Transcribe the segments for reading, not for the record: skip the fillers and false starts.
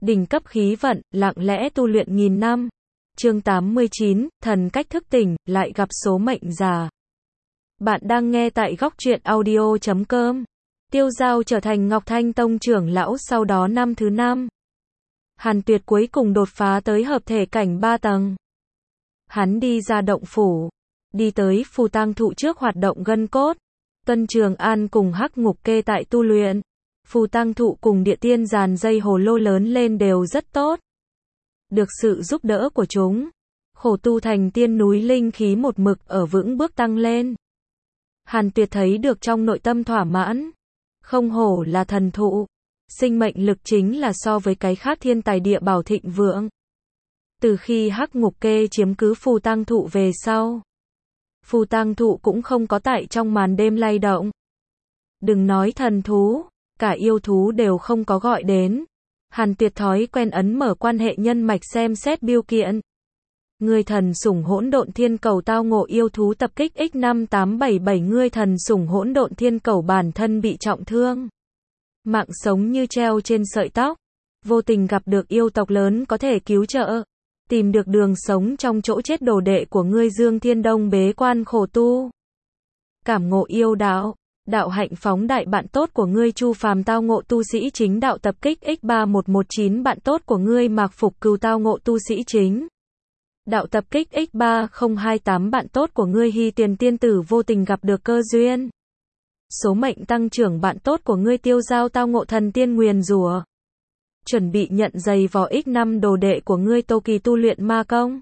đỉnh cấp khí vận, lặng lẽ tu luyện nghìn năm. Chương 89, thần cách thức tỉnh, lại gặp số mệnh già. Bạn đang nghe tại góc truyện audio.com. Tiêu Dao trở thành Ngọc Thanh Tông trưởng lão sau đó năm thứ 5. Hàn Tuyệt cuối cùng đột phá tới hợp thể cảnh 3 tầng. Hắn đi ra động phủ, đi tới phù tang thụ trước hoạt động gân cốt. Tuân Trường An cùng Hắc Ngục Kê tại tu luyện. Phù tang thụ cùng địa tiên dàn dây hồ lô lớn lên đều rất tốt. Được sự giúp đỡ của chúng, khổ tu thành tiên núi linh khí một mực ở vững bước tăng lên. Hàn Tuyệt thấy được trong nội tâm thỏa mãn. Không hổ là thần thụ. Sinh mệnh lực chính là so với cái khác thiên tài địa bảo thịnh vượng. Từ khi Hắc Ngục Kê chiếm cứ phù tang thụ về sau, phù tang thụ cũng không có tại trong màn đêm lay động. Đừng nói thần thú, cả yêu thú đều không có gọi đến. Hàn Tuyệt thói quen ấn mở quan hệ nhân mạch xem xét biêu kiện. Ngươi thần sủng hỗn độn thiên cầu tao ngộ yêu thú tập kích X5877. Ngươi thần sủng hỗn độn thiên cầu bản thân bị trọng thương, mạng sống như treo trên sợi tóc. Vô tình gặp được yêu tộc lớn có thể cứu trợ, tìm được đường sống trong chỗ chết đồ đệ của ngươi Dương Thiên Đông bế quan khổ tu, cảm ngộ yêu đạo. Đạo hạnh phóng đại bạn tốt của ngươi Chu Phàm tao ngộ tu sĩ chính đạo tập kích X3119. Bạn tốt của ngươi Mạc Phục Cừu tao ngộ tu sĩ chính đạo tập kích X3028. Bạn tốt của ngươi Hy Tiền tiên tử vô tình gặp được cơ duyên, số mệnh tăng trưởng. Bạn tốt của ngươi Tiêu Dao tao ngộ thần tiên nguyền rủa, chuẩn bị nhận giày vò. X5 đồ đệ của ngươi Tô Kỳ tu luyện ma công,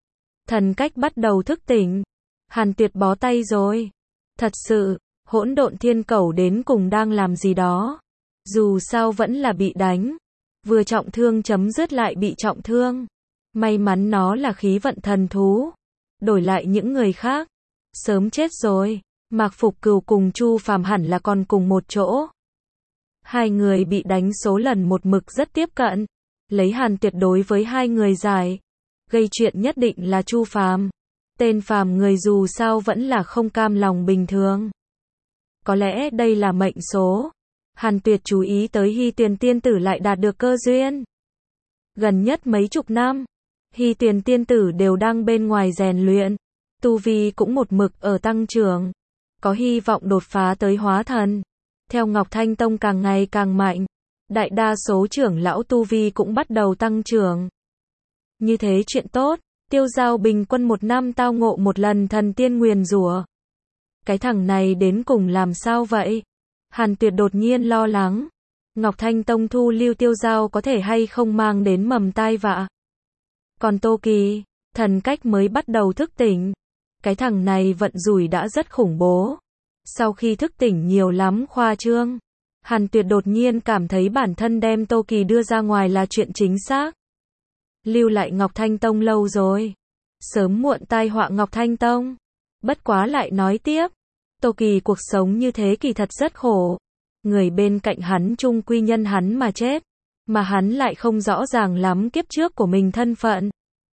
thần cách bắt đầu thức tỉnh. Hàn Tuyệt bó tay rồi. Thật sự, hỗn độn thiên cầu đến cùng đang làm gì đó. Dù sao vẫn là bị đánh, vừa trọng thương chấm dứt lại bị trọng thương. May mắn nó là khí vận thần thú, đổi lại những người khác sớm chết rồi. Mạc Phục Cừu cùng Chu Phàm hẳn là còn cùng một chỗ. Hai người bị đánh số lần một mực rất tiếp cận. Lấy Hàn Tuyệt đối với hai người giải, gây chuyện nhất định là Chu Phàm. Tên phàm người dù sao vẫn là không cam lòng bình thường. Có lẽ đây là mệnh số. Hàn Tuyệt chú ý tới Hy Tiền tiên tử lại đạt được cơ duyên. Gần nhất mấy chục năm, Hy Tiền tiên tử đều đang bên ngoài rèn luyện, tu vi cũng một mực ở tăng trưởng, có hy vọng đột phá tới hóa thần. Theo Ngọc Thanh Tông càng ngày càng mạnh, đại đa số trưởng lão tu vi cũng bắt đầu tăng trưởng. Như thế chuyện tốt. Tiêu Dao bình quân một năm tao ngộ một lần thần tiên nguyền rủa. Cái thằng này đến cùng làm sao vậy? Hàn Tuyệt đột nhiên lo lắng. Ngọc Thanh Tông thu lưu Tiêu Dao có thể hay không mang đến mầm tai vạ. Còn Tô Kỳ, thần cách mới bắt đầu thức tỉnh. Cái thằng này vận rủi đã rất khủng bố. Sau khi thức tỉnh nhiều lắm khoa trương. Hàn Tuyệt đột nhiên cảm thấy bản thân đem Tô Kỳ đưa ra ngoài là chuyện chính xác. Lưu lại Ngọc Thanh Tông lâu rồi, sớm muộn tai họa Ngọc Thanh Tông. Bất quá lại nói tiếp, Tô Kỳ cuộc sống như thế kỳ thật rất khổ. Người bên cạnh hắn chung quy nhân hắn mà chết, mà hắn lại không rõ ràng lắm kiếp trước của mình thân phận.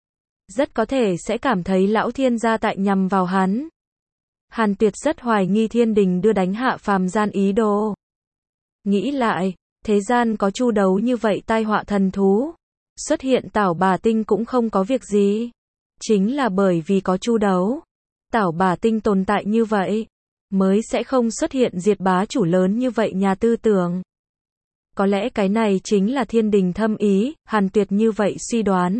Rất có thể sẽ cảm thấy lão thiên gia tại nhằm vào hắn. Hàn Tuyệt rất hoài nghi thiên đình đưa đánh hạ phàm gian ý đồ. Nghĩ lại, thế gian có chu đấu như vậy tai họa thần thú, xuất hiện Tảo Bà Tinh cũng không có việc gì. Chính là bởi vì có chu đấu, Tảo Bà Tinh tồn tại như vậy, mới sẽ không xuất hiện diệt bá chủ lớn như vậy nhà tư tưởng. Có lẽ cái này chính là thiên đình thâm ý, Hàn Tuyệt như vậy suy đoán.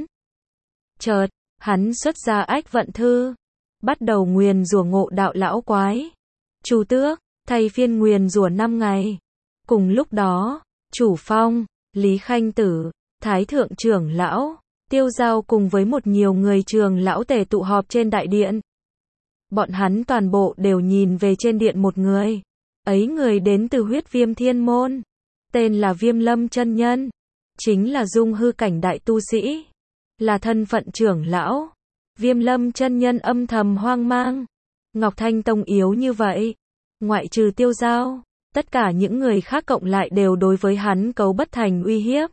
Chợt, hắn xuất ra Ách Vận Thư, bắt đầu nguyền rủa Ngộ Đạo lão quái. Chu Tước, thay phiên nguyền rủa 5 ngày. Cùng lúc đó, Chủ Phong, Lý Khanh Tử, Thái Thượng trưởng lão, Tiêu Dao cùng với một nhiều người trường lão tề tụ họp trên đại điện. Bọn hắn toàn bộ đều nhìn về trên điện một người. Ấy người đến từ Huyết Viêm Thiên Môn, tên là Viêm Lâm chân nhân, chính là dung hư cảnh đại tu sĩ, là thân phận trưởng lão. Viêm Lâm chân nhân âm thầm hoang mang. Ngọc Thanh Tông yếu như vậy, ngoại trừ Tiêu Dao, tất cả những người khác cộng lại đều đối với hắn cấu bất thành uy hiếp.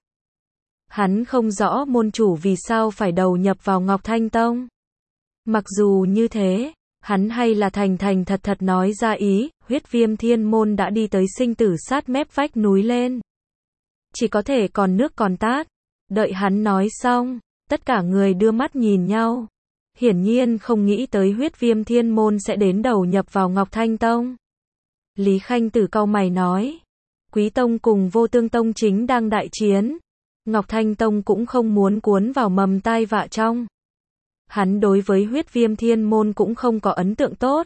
Hắn không rõ môn chủ vì sao phải đầu nhập vào Ngọc Thanh Tông. Mặc dù như thế, hắn hay là thành thành thật thật nói ra ý. Huyết Viêm Thiên Môn đã đi tới sinh tử sát mép vách núi lên, chỉ có thể còn nước còn tát. Đợi hắn nói xong, tất cả người đưa mắt nhìn nhau. Hiển nhiên không nghĩ tới Huyết Viêm Thiên Môn sẽ đến đầu nhập vào Ngọc Thanh Tông. Lý Khanh Tử cau mày nói, Quý Tông cùng Vô Tương Tông chính đang đại chiến. Ngọc Thanh Tông cũng không muốn cuốn vào mầm tai vạ trong. Hắn đối với Huyết Viêm Thiên Môn cũng không có ấn tượng tốt.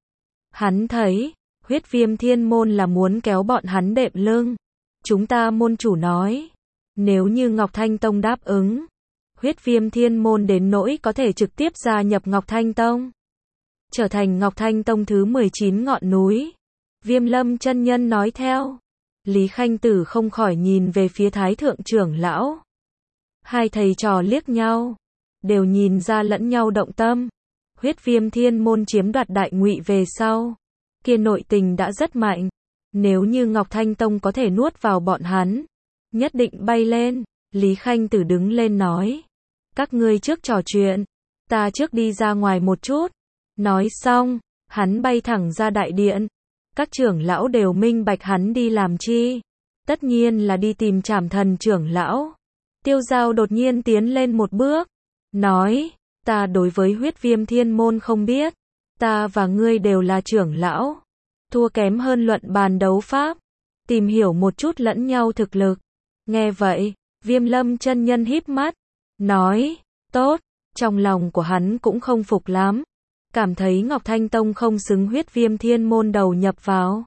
Hắn thấy, Huyết Viêm Thiên Môn là muốn kéo bọn hắn đệm lưng. Chúng ta môn chủ nói, nếu như Ngọc Thanh Tông đáp ứng, Huyết Viêm Thiên Môn đến nỗi có thể trực tiếp gia nhập Ngọc Thanh Tông, trở thành Ngọc Thanh Tông thứ 19 ngọn núi. Viêm Lâm chân nhân nói theo. Lý Khanh Tử không khỏi nhìn về phía Thái Thượng trưởng lão. Hai thầy trò liếc nhau, đều nhìn ra lẫn nhau động tâm. Huyết Viêm Thiên Môn chiếm đoạt Đại Ngụy về sau, kia nội tình đã rất mạnh. Nếu như Ngọc Thanh Tông có thể nuốt vào bọn hắn, nhất định bay lên. Lý Khanh Tử đứng lên nói, các ngươi trước trò chuyện, ta trước đi ra ngoài một chút. Nói xong, hắn bay thẳng ra đại điện. Các trưởng lão đều minh bạch hắn đi làm chi. Tất nhiên là đi tìm Trảm Thần trưởng lão. Tiêu Giao đột nhiên tiến lên một bước, nói, ta đối với Huyết Viêm Thiên Môn không biết. Ta và ngươi đều là trưởng lão. Thua kém hơn luận bàn đấu pháp. Tìm hiểu một chút lẫn nhau thực lực. Nghe vậy, Viêm Lâm chân nhân híp mắt, nói, tốt. Trong lòng của hắn cũng không phục lắm. Cảm thấy Ngọc Thanh Tông không xứng Huyết Viêm Thiên Môn đầu nhập vào.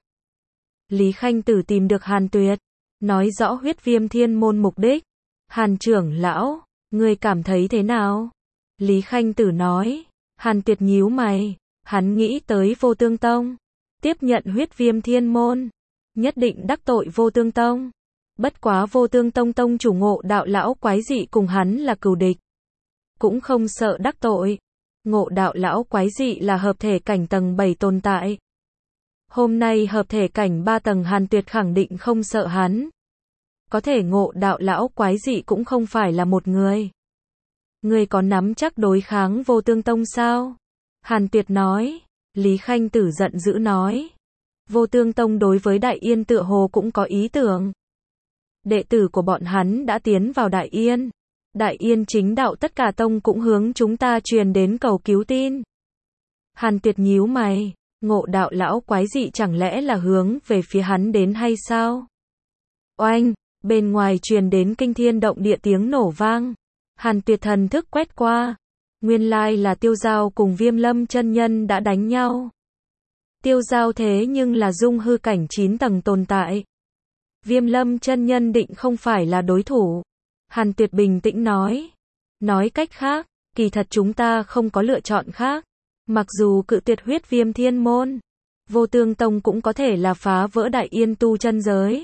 Lý Khanh Tử tìm được Hàn Tuyệt, nói rõ Huyết Viêm Thiên Môn mục đích. Hàn trưởng lão, ngươi cảm thấy thế nào? Lý Khanh Tử nói. Hàn Tuyệt nhíu mày, hắn nghĩ tới Vô Tương Tông. Tiếp nhận Huyết Viêm Thiên Môn, nhất định đắc tội Vô Tương Tông. Bất quá Vô Tương Tông tông chủ Ngộ Đạo lão quái dị cùng hắn là cừu địch, cũng không sợ đắc tội. Ngộ Đạo lão quái dị là hợp thể cảnh tầng 7 tồn tại. Hôm nay hợp thể cảnh 3 tầng Hàn Tuyệt khẳng định không sợ hắn. Có thể Ngộ Đạo lão quái dị cũng không phải là một người. Ngươi có nắm chắc đối kháng Vô Tương Tông sao? Hàn Tuyệt nói. Lý Khanh Tử giận dữ nói. Vô Tương Tông đối với Đại Yên tựa hồ cũng có ý tưởng. Đệ tử của bọn hắn đã tiến vào Đại Yên. Đại Yên chính đạo tất cả tông cũng hướng chúng ta truyền đến cầu cứu tin. Hàn Tuyệt nhíu mày, Ngộ Đạo lão quái dị chẳng lẽ là hướng về phía hắn đến hay sao? Oanh, bên ngoài truyền đến kinh thiên động địa tiếng nổ vang. Hàn Tuyệt thần thức quét qua, nguyên lai là Tiêu Giao cùng Viêm Lâm chân nhân đã đánh nhau. Tiêu Giao thế nhưng là dung hư cảnh 9 tầng tồn tại. Viêm Lâm chân nhân định không phải là đối thủ. Hàn Tuyệt bình tĩnh nói. Nói cách khác, kỳ thật chúng ta không có lựa chọn khác. Mặc dù cự tuyệt Huyết Viêm Thiên Môn, Vô Tương Tông cũng có thể là phá vỡ Đại Yên tu chân giới.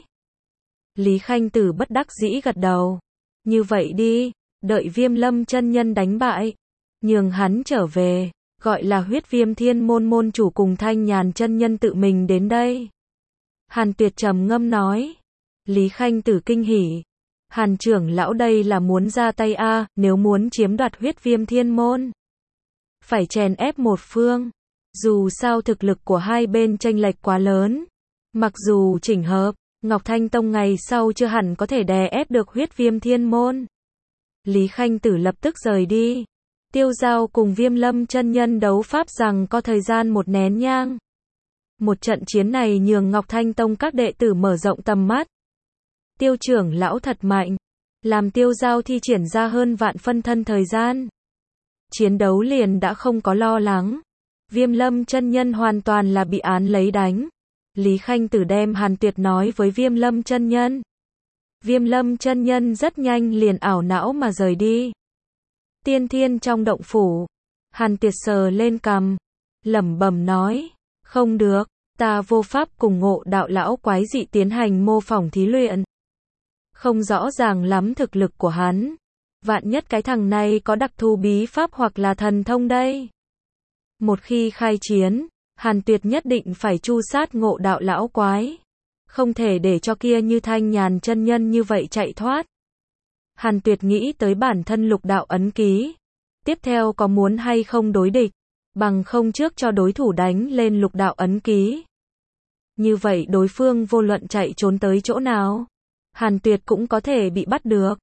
Lý Khanh Tử bất đắc dĩ gật đầu. Như vậy đi, đợi Viêm Lâm chân nhân đánh bại, nhường hắn trở về, gọi là Huyết Viêm Thiên Môn môn chủ cùng Thanh Nhàn chân nhân tự mình đến đây. Hàn Tuyệt trầm ngâm nói. Lý Khanh Tử kinh hỉ. Hàn trưởng lão đây là muốn ra tay a, nếu muốn chiếm đoạt Huyết Viêm Thiên Môn, phải chèn ép một phương. Dù sao thực lực của hai bên chênh lệch quá lớn. Mặc dù chỉnh hợp, Ngọc Thanh Tông ngày sau chưa hẳn có thể đè ép được Huyết Viêm Thiên Môn. Lý Khanh Tử lập tức rời đi. Tiêu Giao cùng Viêm Lâm chân nhân đấu pháp rằng có thời gian một nén nhang. Một trận chiến này nhường Ngọc Thanh Tông các đệ tử mở rộng tầm mắt. Tiêu trưởng lão thật mạnh, làm Tiêu Giao thi triển ra hơn vạn phân thân thời gian. Chiến đấu liền đã không có lo lắng. Viêm Lâm chân nhân hoàn toàn là bị án lấy đánh. Lý Khanh Tử đem Hàn Tuyệt nói với Viêm Lâm chân nhân. Viêm Lâm chân nhân rất nhanh liền ảo não mà rời đi. Tiên Thiên trong động phủ, Hàn Tuyệt sờ lên cằm, lẩm bẩm nói, không được, ta vô pháp cùng Ngộ Đạo lão quái dị tiến hành mô phỏng thí luyện. Không rõ ràng lắm thực lực của hắn. Vạn nhất cái thằng này có đặc thù bí pháp hoặc là thần thông đây. Một khi khai chiến, Hàn Tuyệt nhất định phải tru sát Ngộ Đạo lão quái. Không thể để cho kia như Thanh Nhàn chân nhân như vậy chạy thoát. Hàn Tuyệt nghĩ tới bản thân lục đạo ấn ký. Tiếp theo có muốn hay không đối địch, bằng không trước cho đối thủ đánh lên lục đạo ấn ký. Như vậy đối phương vô luận chạy trốn tới chỗ nào, Hàn Tuyệt cũng có thể bị bắt được.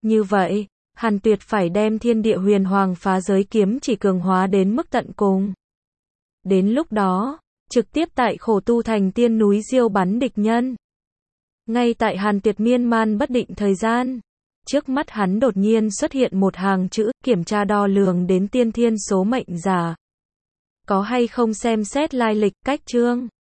Như vậy, Hàn Tuyệt phải đem thiên địa huyền hoàng phá giới kiếm chỉ cường hóa đến mức tận cùng. Đến lúc đó, trực tiếp tại khổ tu thành tiên núi diêu bắn địch nhân. Ngay tại Hàn Tuyệt miên man bất định thời gian, trước mắt hắn đột nhiên xuất hiện một hàng chữ, kiểm tra đo lường đến tiên thiên số mệnh giả. Có hay không xem xét lai lịch, cách chương.